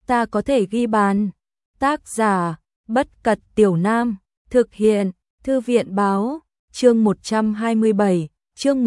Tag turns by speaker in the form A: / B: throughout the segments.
A: ta có thể ghi bàn. Tác giả, Bất Cật Tiểu Nam, thực hiện, Thư viện Báo, chương 127, chương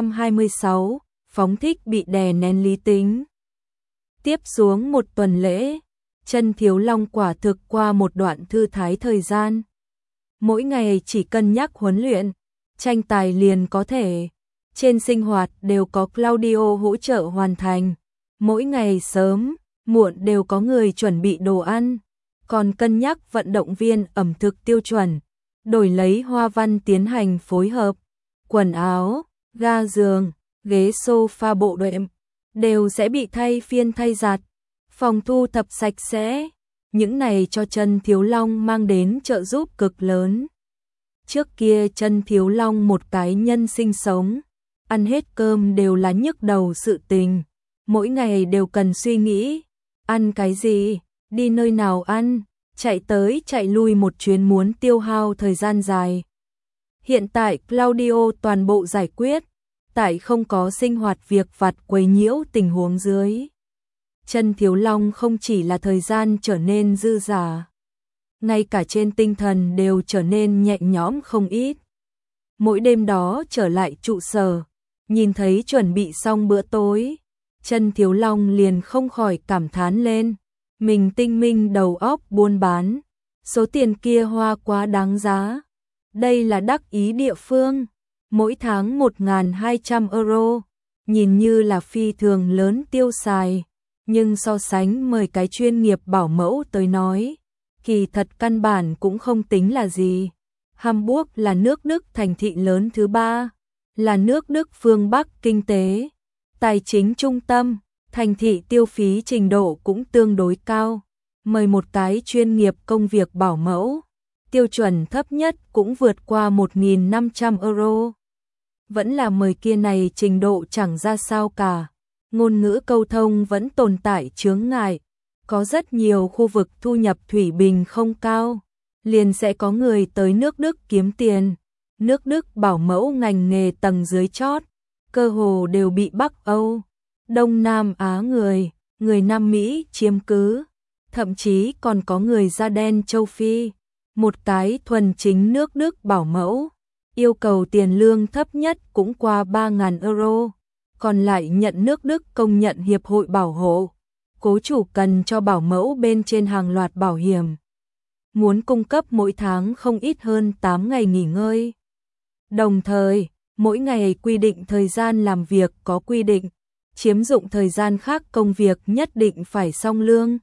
A: 126, phóng thích bị đè nén lý tính. Tiếp xuống một tuần lễ, Chân Thiếu Long quả thực qua một đoạn thư thái thời gian. Mỗi ngày chỉ cân nhắc huấn luyện, tranh tài liền có thể. Trên sinh hoạt đều có Claudio hỗ trợ hoàn thành. Mỗi ngày sớm, muộn đều có người chuẩn bị đồ ăn. Còn cân nhắc vận động viên ẩm thực tiêu chuẩn, đổi lấy hoa văn tiến hành phối hợp. Quần áo, ga giường, ghế sofa bộ đệm đều sẽ bị thay phiên thay giặt. Phòng thu thập sạch sẽ. Những này cho Chân Thiếu Long mang đến trợ giúp cực lớn. Trước kia Chân Thiếu Long một cái nhân sinh sống, ăn hết cơm đều là nhức đầu sự tình. Mỗi ngày đều cần suy nghĩ, ăn cái gì, đi nơi nào ăn, chạy tới chạy lui một chuyến muốn tiêu hao thời gian dài. Hiện tại Claudio toàn bộ giải quyết, tại không có sinh hoạt việc vặt quấy nhiễu tình huống dưới. Chân Thiếu Long không chỉ là thời gian trở nên dư dả, ngay cả trên tinh thần đều trở nên nhẹ nhõm không ít. Mỗi đêm đó trở lại trụ sở, nhìn thấy chuẩn bị xong bữa tối, Chân Thiếu Long liền không khỏi cảm thán lên, mình tinh minh đầu óc buôn bán, số tiền kia hoa quá đáng giá. Đây là đắc ý địa phương, mỗi tháng 1.200 euro, nhìn như là phi thường lớn tiêu xài, nhưng so sánh mời cái chuyên nghiệp bảo mẫu tới nói, kỳ thật căn bản cũng không tính là gì. Hamburg là nước Đức thành thị lớn thứ 3, là nước Đức phương Bắc kinh tế, tài chính trung tâm, thành thị tiêu phí trình độ cũng tương đối cao. Mời một cái chuyên nghiệp công việc bảo mẫu, tiêu chuẩn thấp nhất cũng vượt qua 1.500 euro. Vẫn là mời kia này trình độ chẳng ra sao cả. Ngôn ngữ câu thông vẫn tồn tại chướng ngại. Có rất nhiều khu vực thu nhập thủy bình không cao, liền sẽ có người tới nước Đức kiếm tiền. Nước Đức bảo mẫu ngành nghề tầng dưới chót, cơ hồ đều bị Bắc Âu, Đông Nam Á người Nam Mỹ chiếm cứ. Thậm chí còn có người da đen châu Phi. Một cái thuần chính nước Đức bảo mẫu, yêu cầu tiền lương thấp nhất cũng qua 3.000 euro, còn lại nhận nước Đức công nhận hiệp hội bảo hộ. Cố chủ cần cho bảo mẫu bên trên hàng loạt bảo hiểm. Muốn cung cấp mỗi tháng không ít hơn 8 ngày nghỉ ngơi. Đồng thời, mỗi ngày quy định thời gian làm việc có quy định, chiếm dụng thời gian khác công việc nhất định phải song lương.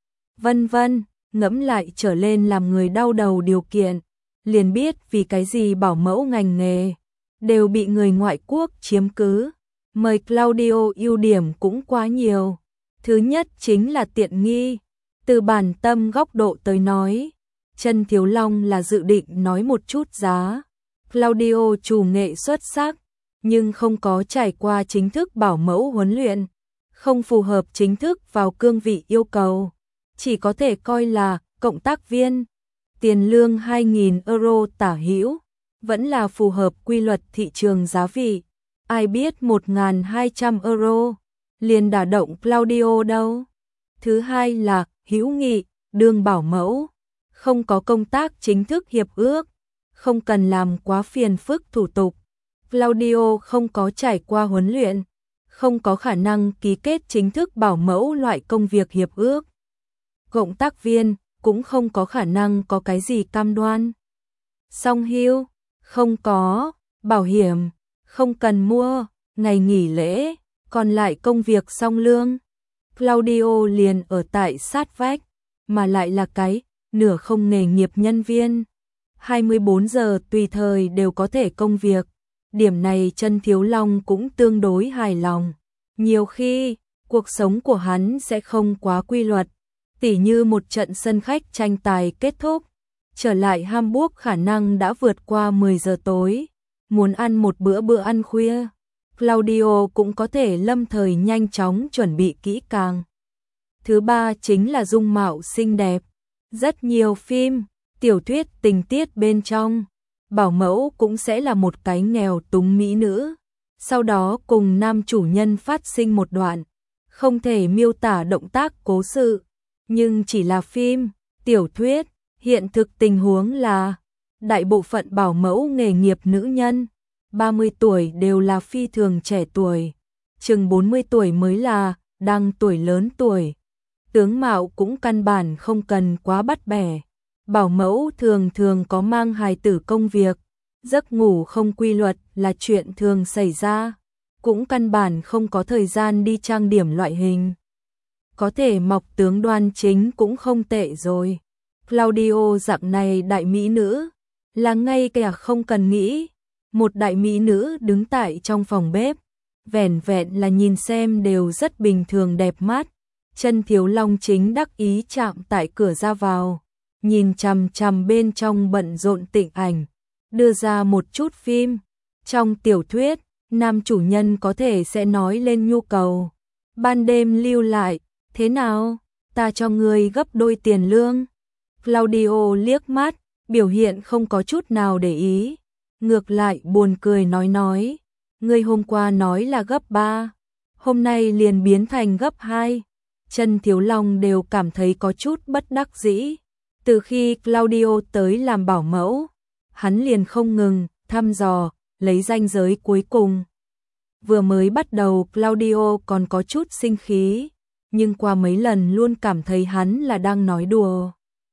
A: Vân vân, ngẫm lại trở lên làm người đau đầu điều kiện, liền biết vì cái gì bảo mẫu ngành nghề đều bị người ngoại quốc chiếm cứ. Mời Claudio ưu điểm cũng quá nhiều. Thứ nhất chính là tiện nghi. Từ bản tâm góc độ tới nói, Chân Thiếu Long là dự định nói một chút giá. Claudio chủ nghệ xuất sắc, nhưng không có trải qua chính thức bảo mẫu huấn luyện, không phù hợp chính thức vào cương vị yêu cầu. Chỉ có thể coi là cộng tác viên. Tiền lương 2.000 euro tả hữu, vẫn là phù hợp quy luật thị trường giá vị. Ai biết 1.200 euro liền đả động Claudio đâu. Thứ hai là hữu nghị, đương bảo mẫu, không có công tác chính thức hiệp ước, không cần làm quá phiền phức thủ tục. Claudio không có trải qua huấn luyện, không có khả năng ký kết chính thức bảo mẫu loại công việc hiệp ước. Cộng tác viên cũng không có khả năng có cái gì cam đoan. Song hưu, không có, bảo hiểm, không cần mua, ngày nghỉ lễ, còn lại công việc song lương. Claudio liền ở tại sát vách, mà lại là cái nửa không nghề nghiệp nhân viên. 24 giờ tùy thời đều có thể công việc. Điểm này Chân Thiếu Long cũng tương đối hài lòng. Nhiều khi, cuộc sống của hắn sẽ không quá quy luật. Tỉ như một trận sân khách tranh tài kết thúc, trở lại Hamburg khả năng đã vượt qua 10 giờ tối, muốn ăn một bữa ăn khuya, Claudio cũng có thể lâm thời nhanh chóng chuẩn bị kỹ càng. Thứ ba chính là dung mạo xinh đẹp. Rất nhiều phim, tiểu thuyết tình tiết bên trong, bảo mẫu cũng sẽ là một cái nghèo túng mỹ nữ, sau đó cùng nam chủ nhân phát sinh một đoạn, không thể miêu tả động tác cố sự, Nhưng chỉ là phim, tiểu thuyết, hiện thực tình huống là đại bộ phận bảo mẫu nghề nghiệp nữ nhân 30 tuổi đều là phi thường trẻ tuổi, chừng 40 tuổi mới là đang tuổi lớn tuổi. Tướng mạo cũng căn bản không cần quá bắt bẻ. Bảo mẫu thường thường có mang hài tử công việc, giấc ngủ không quy luật là chuyện thường xảy ra, cũng căn bản không có thời gian đi trang điểm loại hình. Có thể mọc tướng đoan chính cũng không tệ rồi. Claudio dạng này đại mỹ nữ, là ngay cả không cần nghĩ. Một đại mỹ nữ đứng tại trong phòng bếp, vẻn vẹn là nhìn xem đều rất bình thường đẹp mắt. Chân Thiếu Long chính đắc ý chạm tại cửa ra vào, nhìn chằm chằm bên trong bận rộn Tịnh Ảnh, đưa ra một chút phim. Trong tiểu thuyết, nam chủ nhân có thể sẽ nói lên nhu cầu ban đêm lưu lại, thế nào, ta cho ngươi gấp đôi tiền lương. Claudio liếc mắt, biểu hiện không có chút nào để ý, ngược lại buồn cười nói, ngươi hôm qua nói là gấp 3, hôm nay liền biến thành gấp 2. Chân Thiếu Long đều cảm thấy có chút bất đắc dĩ. Từ khi Claudio tới làm bảo mẫu, hắn liền không ngừng thăm dò, lấy ranh giới cuối cùng. Vừa mới bắt đầu Claudio còn có chút sinh khí, nhưng qua mấy lần luôn cảm thấy hắn là đang nói đùa.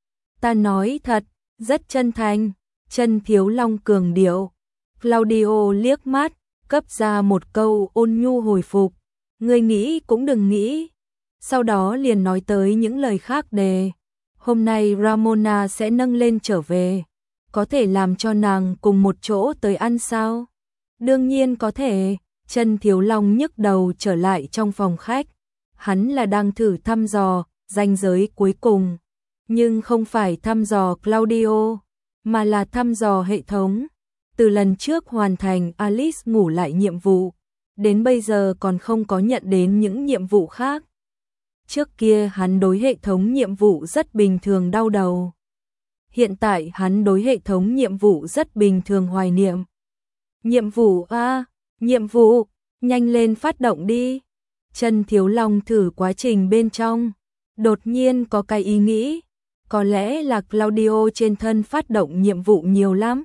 A: Ta nói thật, rất chân thành. Chân Thiếu Long cường điệu. Claudio liếc mắt, cấp ra một câu ôn nhu hồi phục. Ngươi nghĩ cũng đừng nghĩ. Sau đó liền nói tới những lời khác đề. Hôm nay Ramona sẽ nâng lên trở về. Có thể làm cho nàng cùng một chỗ tới ăn sao? Đương nhiên có thể. Chân Thiếu Long nhức đầu trở lại trong phòng khách. Hắn là đang thử thăm dò ranh giới cuối cùng. Nhưng không phải thăm dò Claudio, mà là thăm dò hệ thống. Từ lần trước hoàn thành Alice ngủ lại nhiệm vụ, đến bây giờ còn không có nhận đến những nhiệm vụ khác. Trước kia hắn đối hệ thống nhiệm vụ rất bình thường đau đầu. Hiện tại hắn đối hệ thống nhiệm vụ rất bình thường hoài niệm. Nhiệm vụ a, nhiệm vụ, nhanh lên phát động đi. Chân Thiếu Long thử quá trình bên trong, đột nhiên có cái ý nghĩ, có lẽ là Claudio trên thân phát động nhiệm vụ nhiều lắm.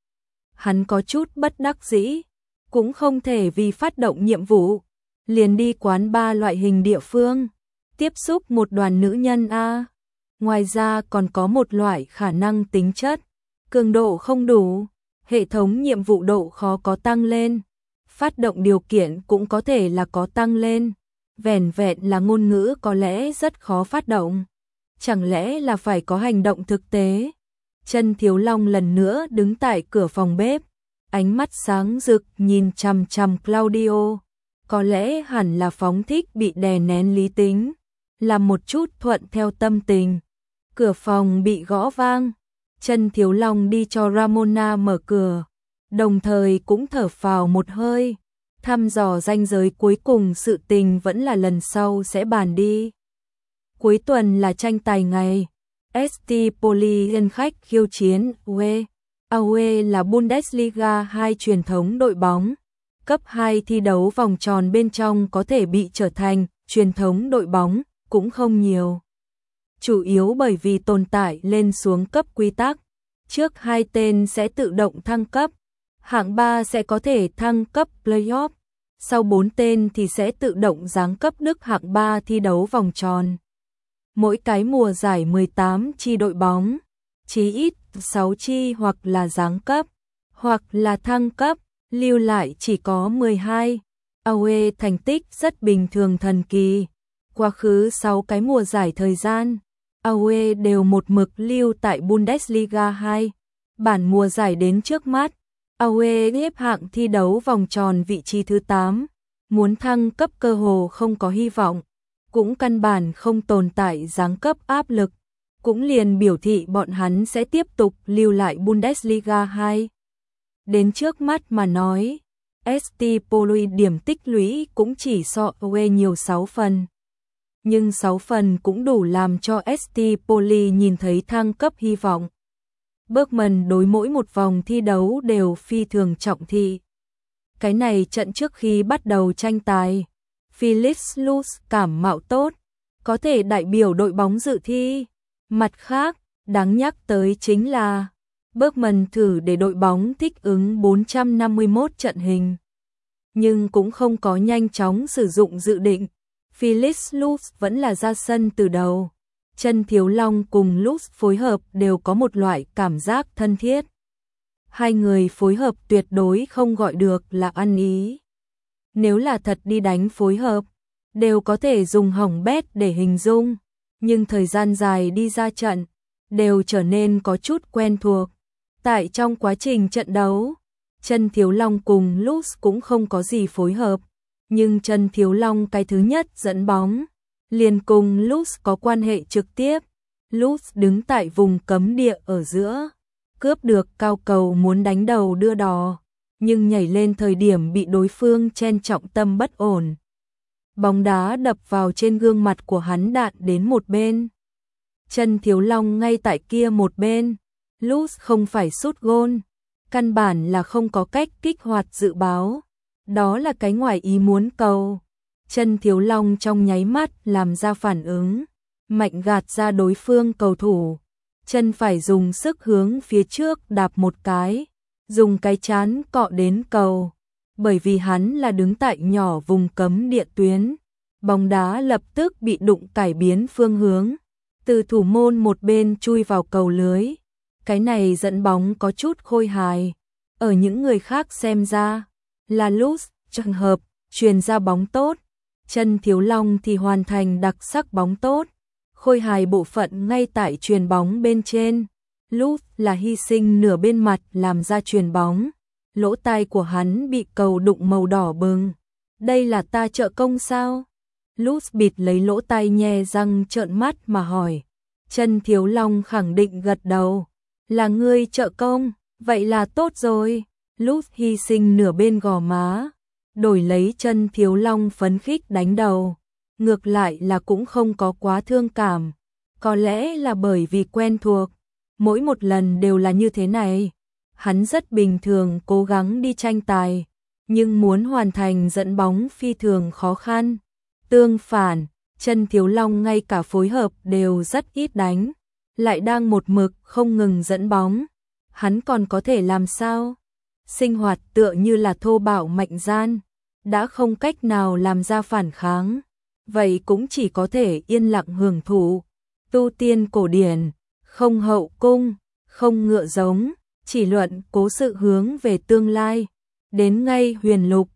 A: Hắn có chút bất đắc dĩ, cũng không thể vì phát động nhiệm vụ, liền đi quán bar loại hình địa phương, tiếp xúc một đoàn nữ nhân a. Ngoài ra còn có một loại khả năng tính chất, cường độ không đủ, hệ thống nhiệm vụ độ khó có tăng lên, phát động điều kiện cũng có thể là có tăng lên, vẻn vẹn là ngôn ngữ có lẽ rất khó phát động. Chẳng lẽ là phải có hành động thực tế? Chân Thiếu Long lần nữa đứng tại cửa phòng bếp, ánh mắt sáng rực nhìn chằm chằm Claudio. Có lẽ hẳn là phóng thích bị đè nén lý tính, làm một chút thuận theo tâm tình. Cửa phòng bị gõ vang, Chân Thiếu Long đi cho Ramona mở cửa, đồng thời cũng thở phào một hơi. Thăm dò ranh giới cuối cùng sự tình vẫn là lần sau sẽ bàn đi. Cuối tuần là tranh tài ngày, ST Poli liên khách khiêu chiến UE. UE là Bundesliga 2 truyền thống đội bóng. Cấp 2 thi đấu vòng tròn bên trong có thể bị trở thành truyền thống đội bóng, cũng không nhiều. Chủ yếu bởi vì tồn tại lên xuống cấp quy tắc. Trước 2 tên sẽ tự động thăng cấp, hạng 3 sẽ có thể thăng cấp playoff, sau 4 tên thì sẽ tự động giáng cấp Đức hạng 3 thi đấu vòng tròn. Mỗi cái mùa giải 18 chi đội bóng, chí ít 6 chi hoặc là giáng cấp, hoặc là thăng cấp, lưu lại chỉ có 12. UE thành tích rất bình thường thần kỳ. Quá khứ 6 cái mùa giải thời gian, UE đều một mực lưu tại Bundesliga 2. Bản mùa giải đến trước mắt, UE xếp hạng thi đấu vòng tròn vị trí thứ 8. Muốn thăng cấp cơ hồ không có hy vọng, cũng căn bản không tồn tại giáng cấp áp lực, cũng liền biểu thị bọn hắn sẽ tiếp tục lưu lại Bundesliga 2. Đến trước mắt mà nói, ST Poli điểm tích lũy cũng chỉ so UE nhiều 6 phần. Nhưng 6 phần cũng đủ làm cho ST Poli nhìn thấy thăng cấp hy vọng. Bergman đối mỗi một vòng thi đấu đều phi thường trọng thị. Cái này trận trước khi bắt đầu tranh tài, Felix Luz cảm mạo tốt, có thể đại biểu đội bóng dự thi. Mặt khác, đáng nhắc tới chính là Bergman thử để đội bóng thích ứng 451 trận hình, nhưng cũng không có nhanh chóng sử dụng dự định. Felix Lutz vẫn là ra sân từ đầu. Chân Thiếu Long cùng Lutz phối hợp đều có một loại cảm giác thân thiết. Hai người phối hợp tuyệt đối không gọi được là ăn ý. Nếu là thật đi đánh phối hợp, đều có thể dùng hỏng bét để hình dung, nhưng thời gian dài đi ra trận, đều trở nên có chút quen thuộc. Tại trong quá trình trận đấu, Chân Thiếu Long cùng Lutz cũng không có gì phối hợp, nhưng Chân Thiếu Long cái thứ nhất dẫn bóng, liền cùng Lutz có quan hệ trực tiếp. Lutz đứng tại vùng cấm địa ở giữa, cướp được cao cầu muốn đánh đầu đưa đò, nhưng nhảy lên thời điểm bị đối phương chen trọng tâm bất ổn. Bóng đá đập vào trên gương mặt của hắn đạn đến một bên. Chân Thiếu Long ngay tại kia một bên. Lutz không phải sút gôn, căn bản là không có cách kích hoạt dự báo. Đó là cái ngoài ý muốn cầu. Chân Thiếu Long trong nháy mắt làm ra phản ứng, mạnh gạt ra đối phương cầu thủ. Chân phải dùng sức hướng phía trước đạp một cái, dùng cái chán cọ đến cầu. Bởi vì hắn là đứng tại nhỏ vùng cấm địa tuyến, bóng đá lập tức bị đụng cải biến phương hướng, từ thủ môn một bên chui vào cầu lưới. Cái này dẫn bóng có chút khôi hài. Ở những người khác xem ra là Lutz trường hợp truyền ra bóng tốt, Chân Thiếu Long thì hoàn thành đặc sắc bóng tốt. Khôi hài bộ phận ngay tại truyền bóng bên trên. Lutz là hy sinh nửa bên mặt làm ra truyền bóng. Lỗ tai của hắn bị cầu đụng màu đỏ bừng. Đây là ta trợ công sao? Lutz bịt lấy lỗ tai nhe răng trợn mắt mà hỏi. Chân Thiếu Long khẳng định gật đầu. Là ngươi trợ công, vậy là tốt rồi. Lutz hy sinh nửa bên gò má, đổi lấy Chân Thiếu Long phấn khích đánh đầu. Ngược lại là cũng không có quá thương cảm. Có lẽ là bởi vì quen thuộc, mỗi một lần đều là như thế này. Hắn rất bình thường cố gắng đi tranh tài, nhưng muốn hoàn thành dẫn bóng phi thường khó khăn. Tương phản, Chân Thiếu Long ngay cả phối hợp đều rất ít đánh, lại đang một mực không ngừng dẫn bóng. Hắn còn có thể làm sao? Sinh hoạt tựa như là thô bạo mạnh gian, đã không cách nào làm ra phản kháng, vậy cũng chỉ có thể yên lặng hưởng thụ. Tu tiên cổ điển, không hậu cung, không ngựa giống, chỉ luận cố sự hướng về tương lai. Đến ngay huyền lục,